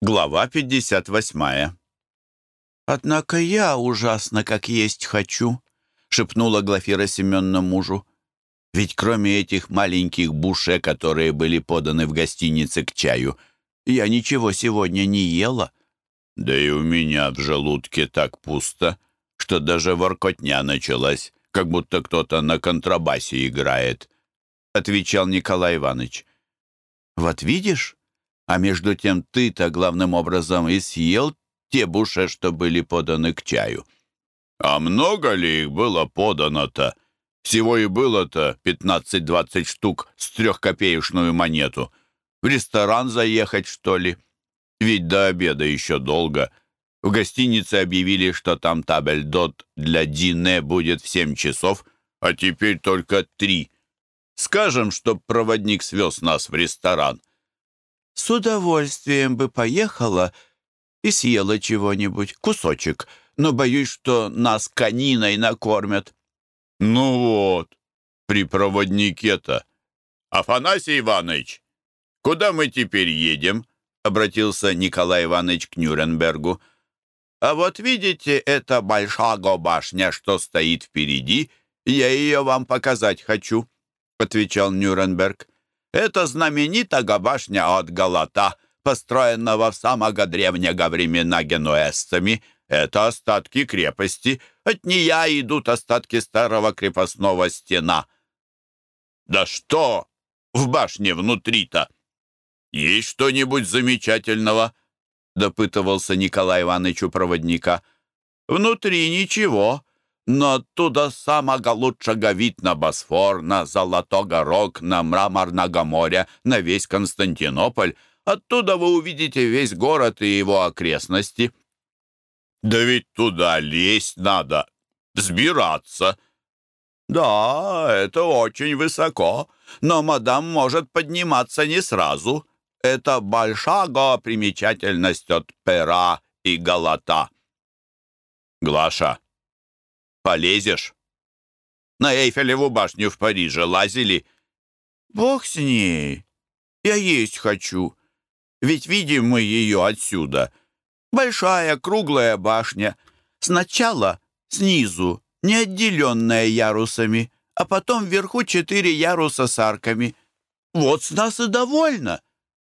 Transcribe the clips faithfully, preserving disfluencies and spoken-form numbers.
Глава пятьдесят восьмая. «Однако я ужасно как есть хочу», — шепнула Глафира Семеновна мужу. «Ведь кроме этих маленьких буше, которые были поданы в гостинице к чаю, я ничего сегодня не ела». «Да и у меня в желудке так пусто, что даже воркотня началась, как будто кто-то на контрабасе играет», — отвечал Николай Иванович. «Вот видишь? А между тем ты-то главным образом и съел те буше, что были поданы к чаю». «А много ли их было подано-то? Всего и было-то пятнадцать-двадцать штук с трехкопеечную монету. В ресторан заехать, что ли? Ведь до обеда еще долго. В гостинице объявили, что там табель-дот для дине будет в семь часов, а теперь только три. Скажем, чтоб проводник свез нас в ресторан». «С удовольствием бы поехала и съела чего-нибудь, кусочек, но боюсь, что нас кониной накормят». «Ну вот, при проводнике-то. Афанасий Иванович, куда мы теперь едем?» — обратился Николай Иванович к Нюрнбергу. «А вот видите, это большая башня, что стоит впереди, я ее вам показать хочу», — отвечал Нюрнберг. «Это знаменитая башня от Галата, построенного в самого древнего времена генуэзцами. Это остатки крепости. От нее идут остатки старого крепостного стена». «Да что в башне внутри-то? Есть что-нибудь замечательного?» — допытывался Николай Иванович у проводника. «Внутри ничего, но оттуда самого лучшего вид на Босфор, на Золотой Рог, на Мраморного моря, на весь Константинополь. Оттуда вы увидите весь город и его окрестности». «Да ведь туда лезть надо, взбираться». «Да, это очень высоко, но мадам может подниматься не сразу. Это большая примечательность от Пера и Галата». «Глаша, полезешь? На Эйфелеву башню в Париже лазили?» «Бог с ней. Я есть хочу. Ведь видим мы ее отсюда. Большая круглая башня. Сначала снизу, не отделенная ярусами, а потом вверху четыре яруса с арками. Вот с нас и довольно».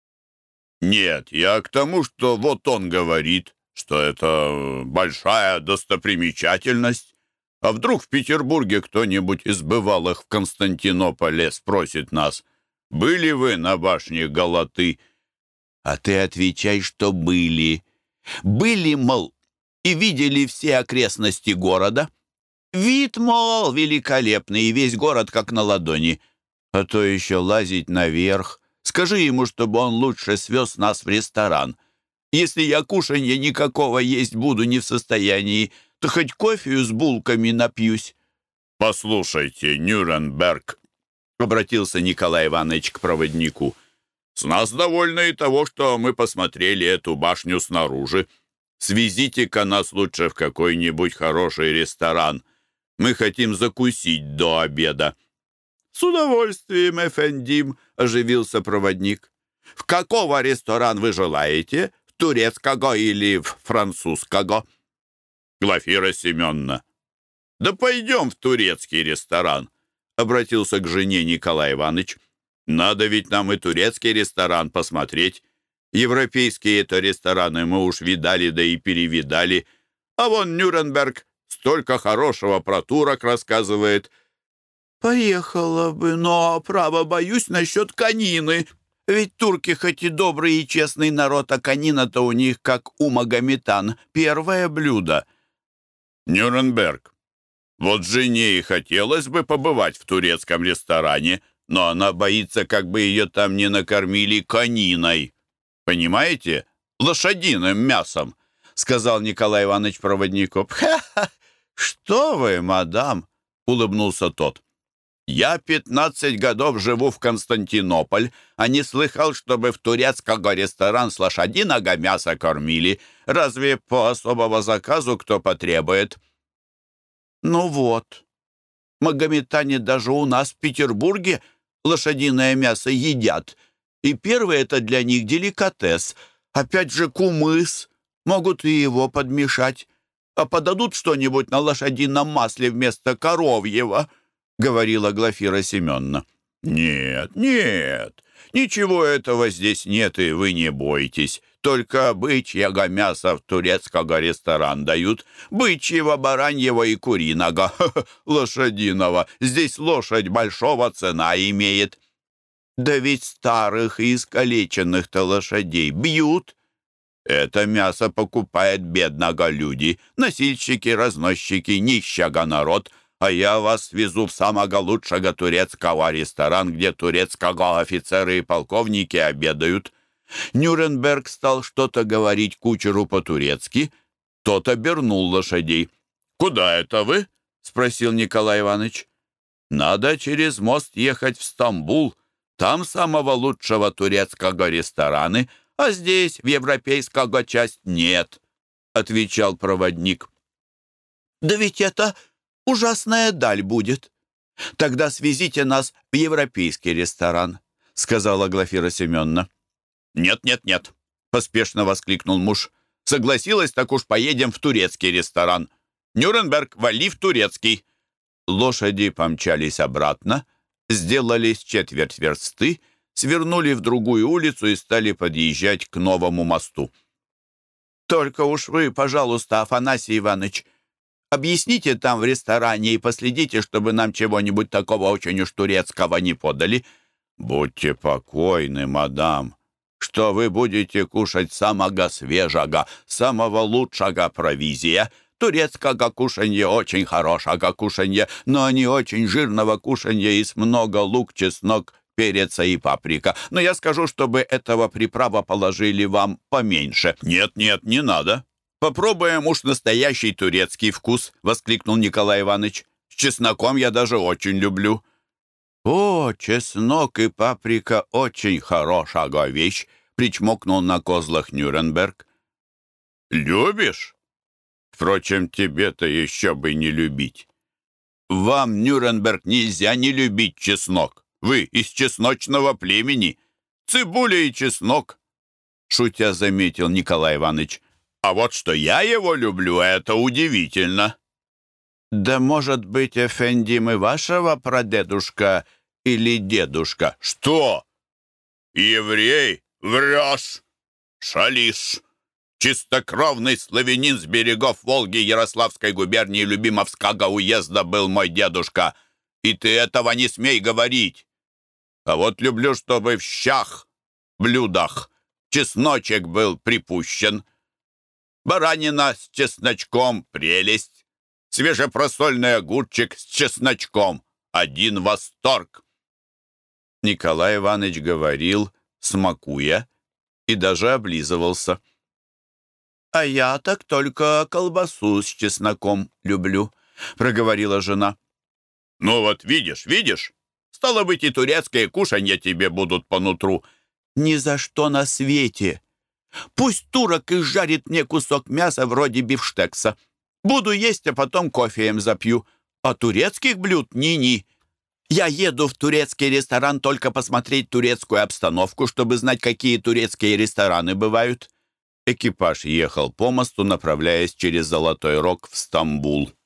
«Нет, я к тому, что вот он говорит, что это большая достопримечательность. А вдруг в Петербурге кто-нибудь из бывалых в Константинополе спросит нас, были вы на башне Галаты?» А ты отвечай, что были. Были, мол, и видели все окрестности города. Вид, мол, великолепный, и весь город как на ладони. А то еще лазить наверх. Скажи ему, чтобы он лучше свез нас в ресторан. Если я кушанья никакого есть буду не в состоянии, то хоть кофею с булками напьюсь». «Послушайте, Нюрнберг», — обратился Николай Иванович к проводнику, «с нас довольно и того, что мы посмотрели эту башню снаружи. Свезите-ка нас лучше в какой-нибудь хороший ресторан. Мы хотим закусить до обеда». «С удовольствием, эфендим», — оживился проводник. «В какого ресторан вы желаете? В турецкого или в французского?» «Глафира Семеновна, да пойдем в турецкий ресторан», — обратился к жене Николай Иванович. «Надо ведь нам и турецкий ресторан посмотреть. Европейские-то рестораны мы уж видали, да и перевидали. А вон Нюрнберг столько хорошего про турок рассказывает». «Поехала бы, но, право, боюсь насчет конины. Ведь турки хоть и добрый и честный народ, а конина-то у них, как у магометан, первое блюдо». «Нюрнберг, вот жене и хотелось бы побывать в турецком ресторане, но она боится, как бы ее там не накормили кониной. Понимаете? Лошадиным мясом», — сказал Николай Иванович проводнику. «Ха-ха! Что вы, мадам!» — улыбнулся тот. «Я пятнадцать годов живу в Константинополь, а не слыхал, чтобы в турецкого ресторан с лошадиного мяса кормили. Разве по особого заказу кто потребует?» «Ну вот, магометане даже у нас в Петербурге лошадиное мясо едят, и первый это для них деликатес, Опять же кумыс. Могут и его подмешать. А подадут что-нибудь на лошадином масле вместо коровьего», — говорила Глафира Семеновна. «Нет, нет, ничего этого здесь нет, и вы не бойтесь. Только бычьего мяса в турецкого ресторан дают, бычьего, бараньего и куриного, лошадиного. Здесь лошадь большого цена имеет». «Да ведь старых и искалеченных-то лошадей бьют». «Это мясо покупает бедного люди, носильщики, разносчики, нищего народ, а я вас везу в самого лучшего турецкого ресторан, где турецкого офицеры и полковники обедают». Нюрнберг стал что-то говорить кучеру по-турецки. Тот обернул лошадей. «Куда это вы?» — спросил Николай Иванович. «Надо через мост ехать в Стамбул. Там самого лучшего турецкого ресторана, а здесь, в европейского часть, нет», — отвечал проводник. «Да ведь это ужасная даль будет. Тогда свезите нас в европейский ресторан», — сказала Глафира Семеновна. «Нет, нет, нет», — поспешно воскликнул муж. «Согласилась, так уж поедем в турецкий ресторан. Нюрнберг, вали в турецкий». Лошади помчались обратно, сделались четверть версты, свернули в другую улицу и стали подъезжать к новому мосту. «Только уж вы, пожалуйста, Афанасий Иванович, объясните там в ресторане и последите, чтобы нам чего-нибудь такого очень уж турецкого не подали». «Будьте покойны, мадам, что вы будете кушать самого свежего, самого лучшего провизия. Турецкого кушанье очень хорошего кушанье, но не очень жирного кушанья и с много лук, чеснок, переца и паприка. Но я скажу, чтобы этого приправа положили вам поменьше». «Нет, нет, не надо. Попробуем уж настоящий турецкий вкус», — воскликнул Николай Иванович. «С чесноком я даже очень люблю». «О, чеснок и паприка очень хорошая вещь», — причмокнул на козлах Нюрнберг. «Любишь? Впрочем, тебе-то еще бы не любить. Вам, Нюрнберг, нельзя не любить чеснок. Вы из чесночного племени. Цибуля и чеснок», — шутя заметил Николай Иванович. «А вот что я его люблю, это удивительно». «Да, может быть, Эфендим и вашего прадедушка или дедушка?» «Что? Еврей? Врешь! Шалишь! Чистокровный славянин с берегов Волги Ярославской губернии Любимовского уезда был мой дедушка, и ты этого не смей говорить. А вот люблю, чтобы в щах, блюдах, чесночек был припущен. Баранина с чесночком — прелесть. Свежепросольный огурчик с чесночком — один восторг». Николай Иванович говорил, смакуя, и даже облизывался. «А я так только колбасу с чесноком люблю», — проговорила жена. «Ну вот видишь, видишь? Стало быть, и турецкое кушанье тебе будут по нутру». «Ни за что на свете. Пусть турок изжарит мне кусок мяса вроде бифштекса. Буду есть, а потом кофеем запью. А турецких блюд ни-ни. Я еду в турецкий ресторан только посмотреть турецкую обстановку, чтобы знать, какие турецкие рестораны бывают». Экипаж ехал по мосту, направляясь через Золотой Рог в Стамбул.